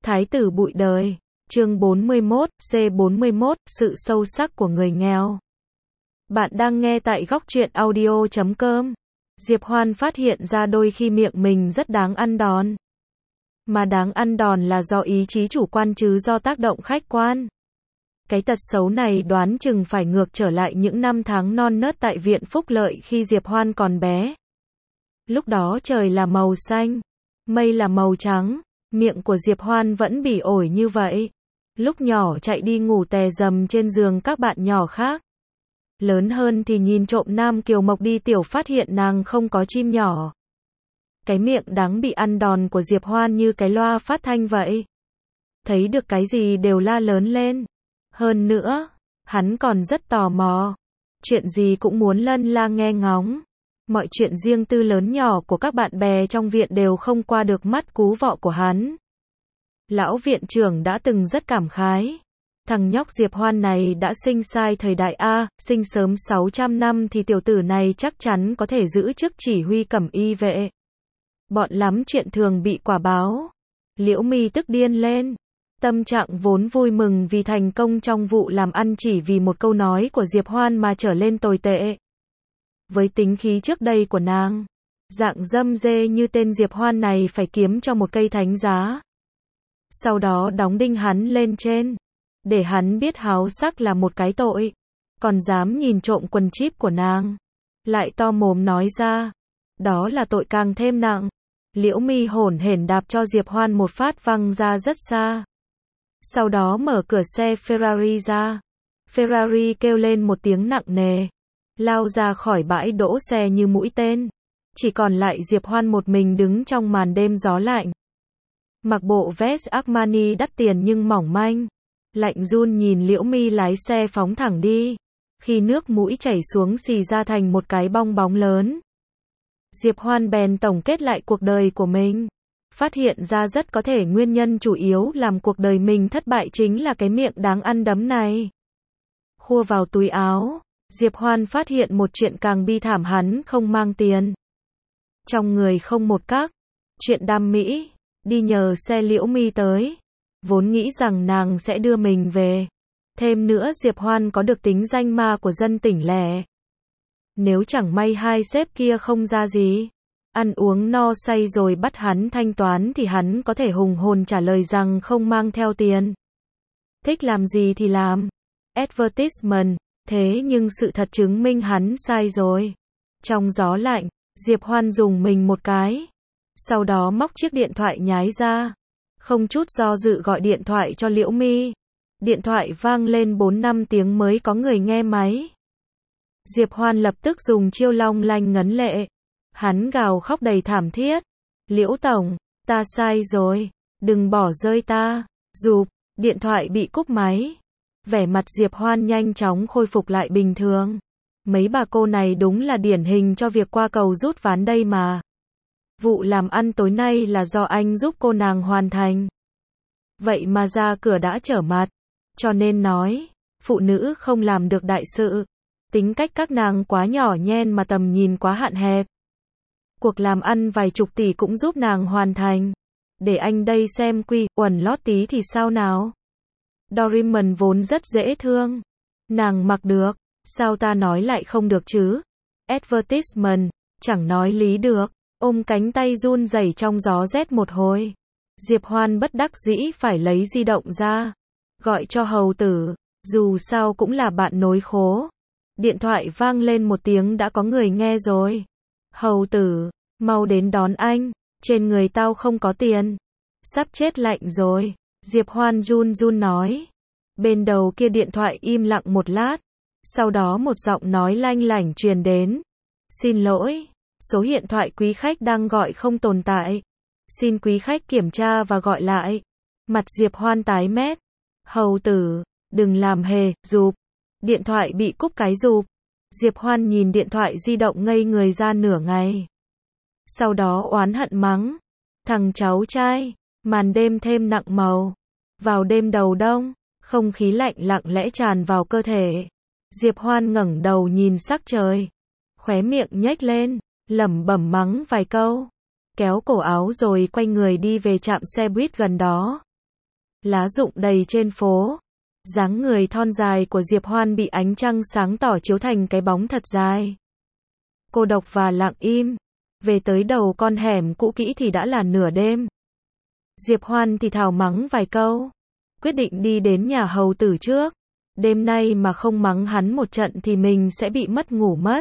Thái tử bụi đời. Chương 41, C41, sự sâu sắc của người nghèo. Bạn đang nghe tại góc truyện audio.com. Diệp Hoan phát hiện ra đôi khi miệng mình rất đáng ăn đòn. Mà đáng ăn đòn là do ý chí chủ quan chứ do tác động khách quan. Cái tật xấu này đoán chừng phải ngược trở lại những năm tháng non nớt tại Viện Phúc Lợi khi Diệp Hoan còn bé. Lúc đó trời là màu xanh, mây là màu trắng, miệng của Diệp Hoan vẫn bỉ ổi như vậy. Lúc nhỏ chạy đi ngủ tè rầm trên giường các bạn nhỏ khác. Lớn hơn thì nhìn trộm Nam Kiều Mộc đi tiểu phát hiện nàng không có chim nhỏ. Cái miệng đáng bị ăn đòn của Diệp Hoan như cái loa phát thanh vậy. Thấy được cái gì đều la lớn lên. Hơn nữa, hắn còn rất tò mò. Chuyện gì cũng muốn lân la nghe ngóng. Mọi chuyện riêng tư lớn nhỏ của các bạn bè trong viện đều không qua được mắt cú vọ của hắn. Lão viện trưởng đã từng rất cảm khái. Thằng nhóc Diệp Hoan này đã sinh sai thời đại A, sinh sớm 600 năm thì tiểu tử này chắc chắn có thể giữ chức chỉ huy cẩm y vệ. Bọn lắm chuyện thường bị quả báo. Liễu Mi tức điên lên. Tâm trạng vốn vui mừng vì thành công trong vụ làm ăn chỉ vì một câu nói của Diệp Hoan mà trở lên tồi tệ. Với tính khí trước đây của nàng, dạng dâm dê như tên Diệp Hoan này phải kiếm cho một cây thánh giá. Sau đó đóng đinh hắn lên trên, để hắn biết háo sắc là một cái tội. Còn dám nhìn trộm quần chíp của nàng, lại to mồm nói ra, đó là tội càng thêm nặng. Liễu Mi hổn hển đạp cho Diệp Hoan một phát văng ra rất xa. Sau đó mở cửa xe Ferrari ra. Ferrari kêu lên một tiếng nặng nề, lao ra khỏi bãi đỗ xe như mũi tên. Chỉ còn lại Diệp Hoan một mình đứng trong màn đêm gió lạnh. Mặc bộ vest Armani đắt tiền nhưng mỏng manh. Lạnh run nhìn Liễu Mi lái xe phóng thẳng đi. Khi nước mũi chảy xuống xì ra thành một cái bong bóng lớn. Diệp Hoan bèn tổng kết lại cuộc đời của mình. Phát hiện ra rất có thể nguyên nhân chủ yếu làm cuộc đời mình thất bại chính là cái miệng đáng ăn đấm này. Khua vào túi áo, Diệp Hoan phát hiện một chuyện càng bi thảm, hắn không mang tiền. Trong người không một các. Chuyện đam mỹ, đi nhờ xe Liễu Mi tới. Vốn nghĩ rằng nàng sẽ đưa mình về. Thêm nữa Diệp Hoan có được tính danh ma của dân tỉnh lẻ. Nếu chẳng may hai sếp kia không ra gì, ăn uống no say rồi bắt hắn thanh toán thì hắn có thể hùng hồn trả lời rằng không mang theo tiền. Thích làm gì thì làm. Advertisement. Thế nhưng sự thật chứng minh hắn sai rồi. Trong gió lạnh, Diệp Hoan dùng mình một cái. Sau đó móc chiếc điện thoại nhái ra. Không chút do dự gọi điện thoại cho Liễu Mi. Điện thoại vang lên 4-5 tiếng mới có người nghe máy. Diệp Hoan lập tức dùng chiêu long lanh ngấn lệ. Hắn gào khóc đầy thảm thiết. Liễu tổng, ta sai rồi. Đừng bỏ rơi ta. Rụp, điện thoại bị cúp máy. Vẻ mặt Diệp Hoan nhanh chóng khôi phục lại bình thường. Mấy bà cô này đúng là điển hình cho việc qua cầu rút ván đây mà. Vụ làm ăn tối nay là do anh giúp cô nàng hoàn thành. Vậy mà ra cửa đã trở mặt. Cho nên nói, phụ nữ không làm được đại sự. Tính cách các nàng quá nhỏ nhen mà tầm nhìn quá hạn hẹp. Cuộc làm ăn vài chục tỷ cũng giúp nàng hoàn thành. Để anh đây xem quy uẩn lót tí thì sao nào. Doraemon vốn rất dễ thương. Nàng mặc được, sao ta nói lại không được chứ? Advertisement, chẳng nói lý được. Ôm cánh tay run rẩy trong gió rét một hồi. Diệp Hoan bất đắc dĩ phải lấy di động ra. Gọi cho hầu tử, dù sao cũng là bạn nối khố. Điện thoại vang lên một tiếng đã có người nghe rồi. Hầu tử, mau đến đón anh, trên người tao không có tiền. Sắp chết lạnh rồi. Diệp Hoan run run nói. Bên đầu kia điện thoại im lặng một lát. Sau đó một giọng nói lanh lảnh truyền đến. Xin lỗi, số điện thoại quý khách đang gọi không tồn tại. Xin quý khách kiểm tra và gọi lại. Mặt Diệp Hoan tái mét. Hầu tử, đừng làm hề, rụp. Điện thoại bị cúp cái rụp. Diệp Hoan nhìn điện thoại di động ngây người ra nửa ngày. Sau đó oán hận mắng. Thằng cháu trai, màn đêm thêm nặng màu. Vào đêm đầu đông, không khí lạnh lặng lẽ tràn vào cơ thể. Diệp Hoan ngẩng đầu nhìn sắc trời. Khóe miệng nhếch lên, lẩm bẩm mắng vài câu. Kéo cổ áo rồi quay người đi về trạm xe buýt gần đó. lá rụng đầy trên phố. Dáng người thon dài của Diệp Hoan bị ánh trăng sáng tỏ chiếu thành cái bóng thật dài. Cô độc và lặng im. Về tới đầu con hẻm cũ kỹ thì đã là nửa đêm. Diệp Hoan thì thào mắng vài câu. Quyết định đi đến nhà hầu tử trước. Đêm nay mà không mắng hắn một trận thì mình sẽ bị mất ngủ mất.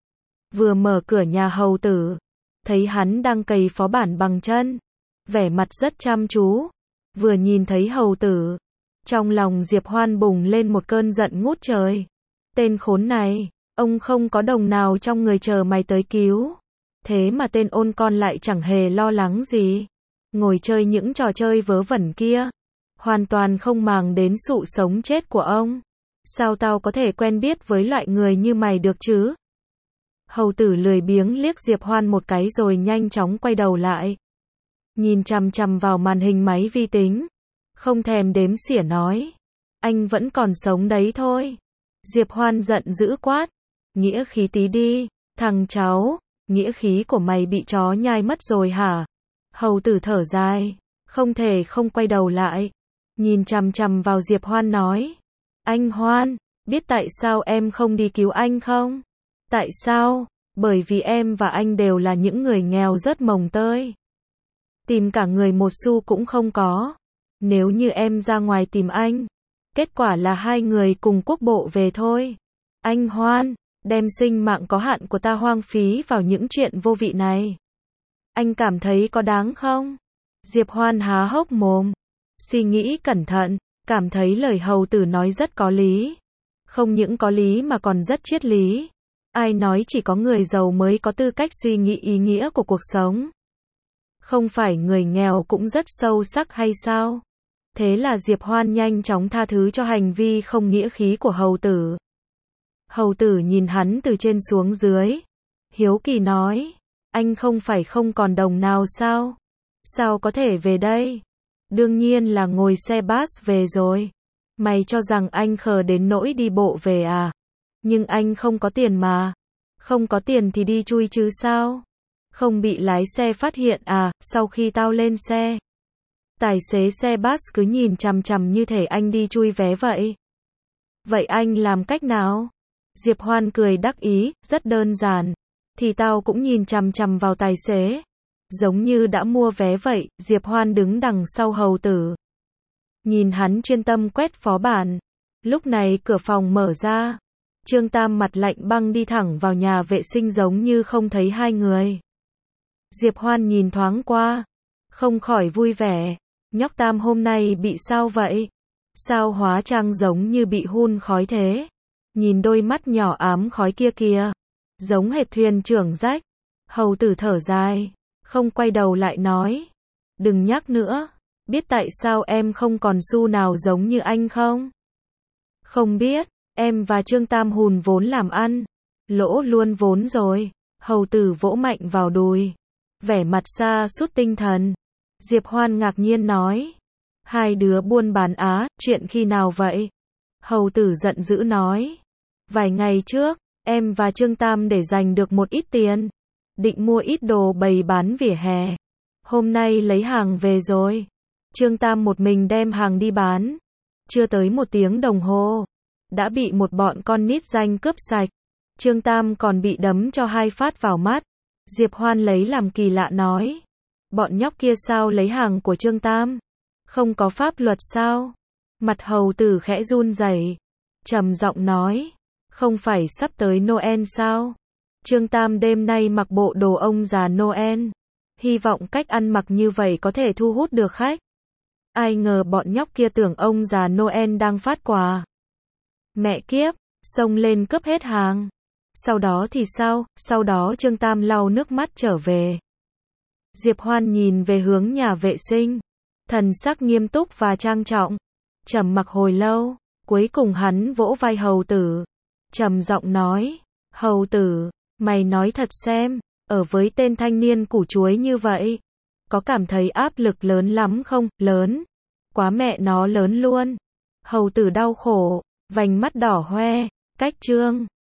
Vừa mở cửa nhà hầu tử, thấy hắn đang cày phó bản bằng chân. Vẻ mặt rất chăm chú. Vừa nhìn thấy hầu tử, trong lòng Diệp Hoan bùng lên một cơn giận ngút trời. Tên khốn này, ông không có đồng nào trong người chờ mày tới cứu. Thế mà tên ôn con lại chẳng hề lo lắng gì. Ngồi chơi những trò chơi vớ vẩn kia. Hoàn toàn không màng đến sự sống chết của ông. Sao tao có thể quen biết với loại người như mày được chứ? Hầu tử lười biếng liếc Diệp Hoan một cái rồi nhanh chóng quay đầu lại. Nhìn chằm chằm vào màn hình máy vi tính. Không thèm đếm xỉa nói. Anh vẫn còn sống đấy thôi. Diệp Hoan giận dữ quát. Nghĩa khí tí đi, thằng cháu. Nghĩa khí của mày bị chó nhai mất rồi hả? Hầu tử thở dài. Không thể không quay đầu lại. Nhìn chằm chằm vào Diệp Hoan nói. Anh Hoan, biết tại sao em không đi cứu anh không? Tại sao? Bởi vì em và anh đều là những người nghèo rớt mồng tơi. Tìm cả người một xu cũng không có. Nếu như em ra ngoài tìm anh, kết quả là hai người cùng quốc bộ về thôi. Anh Hoan, đem sinh mạng có hạn của ta hoang phí vào những chuyện vô vị này. Anh cảm thấy có đáng không? Diệp Hoan há hốc mồm, suy nghĩ cẩn thận, cảm thấy lời hầu tử nói rất có lý. Không những có lý mà còn rất triết lý. Ai nói chỉ có người giàu mới có tư cách suy nghĩ ý nghĩa của cuộc sống? Không phải người nghèo cũng rất sâu sắc hay sao? Thế là Diệp Hoan nhanh chóng tha thứ cho hành vi không nghĩa khí của hầu tử. Hầu tử nhìn hắn từ trên xuống dưới. Hiếu kỳ nói. Anh không phải không còn đồng nào sao? Sao có thể về đây? Đương nhiên là ngồi xe bus về rồi. Mày cho rằng anh khờ đến nỗi đi bộ về à? Nhưng anh không có tiền mà. Không có tiền thì đi chui chứ sao? Không bị lái xe phát hiện à, sau khi tao lên xe. Tài xế xe bus cứ nhìn chằm chằm như thể anh đi chui vé vậy. Vậy anh làm cách nào? Diệp Hoan cười đắc ý, rất đơn giản. Thì tao cũng nhìn chằm chằm vào tài xế. Giống như đã mua vé vậy, Diệp Hoan đứng đằng sau hầu tử. Nhìn hắn chuyên tâm quét phó bản. Lúc này cửa phòng mở ra. Trương Tam mặt lạnh băng đi thẳng vào nhà vệ sinh giống như không thấy hai người. Diệp Hoan nhìn thoáng qua. Không khỏi vui vẻ. Nhóc Tam hôm nay bị sao vậy? Sao hóa trang giống như bị hun khói thế? Nhìn đôi mắt nhỏ ám khói kia kìa. Giống hệt thuyền trưởng rách. Hầu tử thở dài. Không quay đầu lại nói. Đừng nhắc nữa. Biết tại sao em không còn xu nào giống như anh không? Không biết. Em và Trương Tam hùn vốn làm ăn. Lỗ luôn vốn rồi. Hầu tử vỗ mạnh vào đùi. Vẻ mặt sa sút tinh thần. Diệp Hoan ngạc nhiên nói. Hai đứa buôn bán á, chuyện khi nào vậy? Hầu tử giận dữ nói. Vài ngày trước, em và Trương Tam để dành được một ít tiền. Định mua ít đồ bày bán vỉa hè. Hôm nay lấy hàng về rồi. Trương Tam một mình đem hàng đi bán. Chưa tới 1 tiếng đồng hồ. Đã bị một bọn con nít danh cướp sạch. Trương Tam còn bị đấm cho 2 phát vào mắt. Diệp Hoan lấy làm kỳ lạ nói. Bọn nhóc kia sao lấy hàng của Trương Tam? Không có pháp luật sao? Mặt hầu tử khẽ run rẩy, trầm giọng nói. Không phải sắp tới Noel sao? Trương Tam đêm nay mặc bộ đồ ông già Noel. Hy vọng cách ăn mặc như vậy có thể thu hút được khách. Ai ngờ bọn nhóc kia tưởng ông già Noel đang phát quà. Mẹ kiếp, xông lên cướp hết hàng. Sau đó thì sao? Sau đó Trương Tam lau nước mắt trở về. Diệp Hoan nhìn về hướng nhà vệ sinh. Thần sắc nghiêm túc và trang trọng. Trầm mặc hồi lâu. Cuối cùng hắn vỗ vai hầu tử. Trầm giọng nói. Hầu tử, mày nói thật xem. Ở với tên thanh niên củ chuối như vậy. Có cảm thấy áp lực lớn lắm không? Lớn. Quá mẹ nó lớn luôn. Hầu tử đau khổ. Vành mắt đỏ hoe. Cách Trương